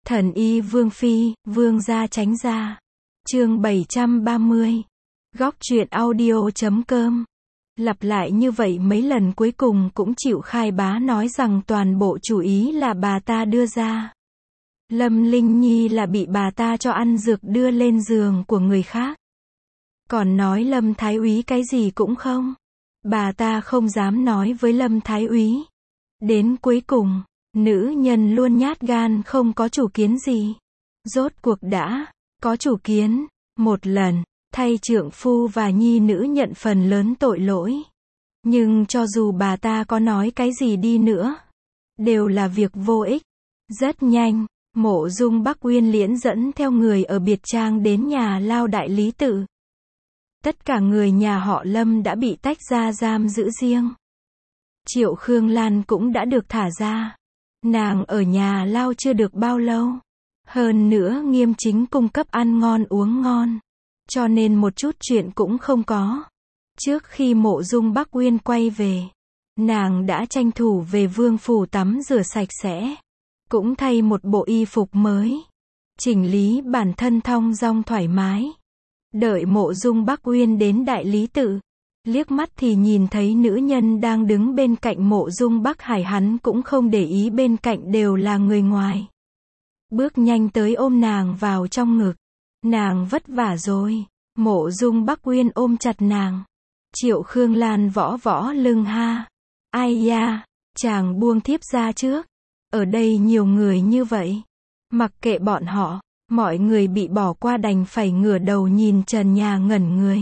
Thần y Vương Phi, Vương gia tránh ra. Chương 730. Góc truyện audio.com. Lặp lại như vậy mấy lần cuối cùng cũng chịu khai bá nói rằng toàn bộ chủ ý là bà ta đưa ra. Lâm Linh Nhi là bị bà ta cho ăn dược đưa lên giường của người khác. Còn nói Lâm Thái Úy cái gì cũng không. Bà ta không dám nói với Lâm Thái Úy. Đến cuối cùng, nữ nhân luôn nhát gan không có chủ kiến gì. Rốt cuộc đã có chủ kiến, một lần, thay trượng phu và nhi nữ nhận phần lớn tội lỗi. Nhưng cho dù bà ta có nói cái gì đi nữa, đều là việc vô ích. Rất nhanh, Mộ Dung Bắc Uyên liễn dẫn theo người ở biệt trang đến nhà lao đại lý tự. Tất cả người nhà họ Lâm đã bị tách ra giam giữ riêng. Triệu Khương Lan cũng đã được thả ra. Nàng ở nhà lao chưa được bao lâu. Hơn nữa Nghiêm Chính cung cấp ăn ngon uống ngon. Cho nên một chút chuyện cũng không có. Trước khi Mộ Dung Bắc Uyên quay về, nàng đã tranh thủ về vương phủ tắm rửa sạch sẽ. Cũng thay một bộ y phục mới. Chỉnh lý bản thân thong dong thoải mái. Đợi Mộ Dung Bắc Uyên đến đại lý tự. Liếc mắt thì nhìn thấy nữ nhân đang đứng bên cạnh Mộ Dung Bắc Hải, hắn cũng không để ý bên cạnh đều là người ngoài. Bước nhanh tới ôm nàng vào trong ngực. Nàng vất vả rồi. Mộ Dung Bắc Uyên ôm chặt nàng. Triệu Khương Lan võ võ lưng ha. Ai da, chàng buông thiếp ra trước. Ở đây nhiều người như vậy. Mặc kệ bọn họ, mọi người bị bỏ qua đành phải ngửa đầu nhìn trần nhà ngẩn người.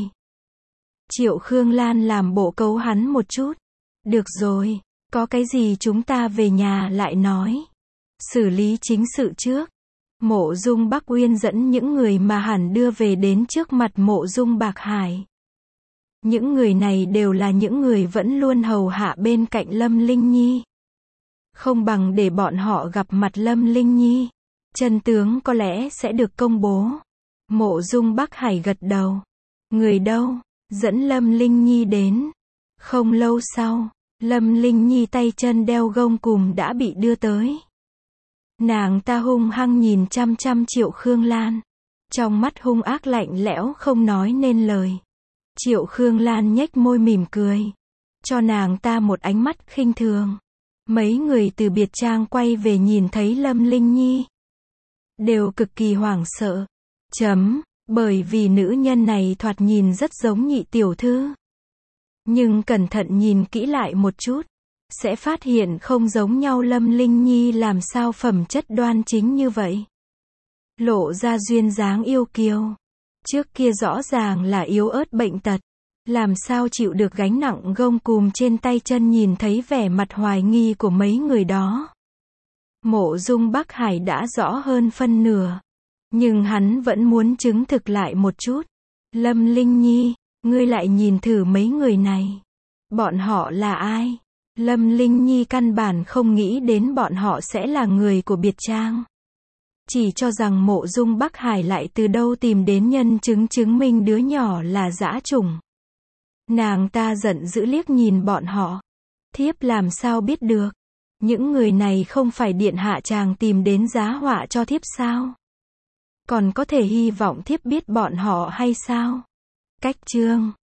Triệu Khương Lan làm bộ cấu hắn một chút. Được rồi, có cái gì chúng ta về nhà lại nói. Xử lý chính sự trước. Mộ Dung Bắc Uyên dẫn những người mà hẳn đưa về đến trước mặt Mộ Dung Bạc Hải. Những người này đều là những người vẫn luôn hầu hạ bên cạnh Lâm Linh Nhi. Không bằng để bọn họ gặp mặt Lâm Linh Nhi. Chân tướng có lẽ sẽ được công bố. Mộ Dung Bắc Hải gật đầu. Người đâu? Dẫn Lâm Linh Nhi đến. Không lâu sau, Lâm Linh Nhi tay chân đeo gông cùm đã bị đưa tới. Nàng ta hung hăng nhìn chăm chăm Triệu Khương Lan. Trong mắt hung ác lạnh lẽo không nói nên lời. Triệu Khương Lan nhếch môi mỉm cười. Cho nàng ta một ánh mắt khinh thường. Mấy người từ biệt trang quay về nhìn thấy Lâm Linh Nhi. Đều cực kỳ hoảng sợ. Bởi vì nữ nhân này thoạt nhìn rất giống nhị tiểu thư. Nhưng cẩn thận nhìn kỹ lại một chút, sẽ phát hiện không giống nhau. Lâm Linh Nhi làm sao phẩm chất đoan chính như vậy. Lộ ra duyên dáng yêu kiều. Trước kia rõ ràng là yếu ớt bệnh tật. Làm sao chịu được gánh nặng gông cùm trên tay chân. Nhìn thấy vẻ mặt hoài nghi của mấy người đó, Mộ Dung Bắc Hải đã rõ hơn phân nửa. Nhưng hắn vẫn muốn chứng thực lại một chút. Lâm Linh Nhi, ngươi lại nhìn thử mấy người này. Bọn họ là ai? Lâm Linh Nhi căn bản không nghĩ đến bọn họ sẽ là người của biệt trang. Chỉ cho rằng Mộ Dung Bắc Hải lại từ đâu tìm đến nhân chứng chứng minh đứa nhỏ là dã chủng. Nàng ta giận dữ liếc nhìn bọn họ. Thiếp làm sao biết được? Những người này không phải điện hạ chàng tìm đến giá họa cho thiếp sao? Còn có thể hy vọng thiếp biết bọn họ hay sao? Cách chương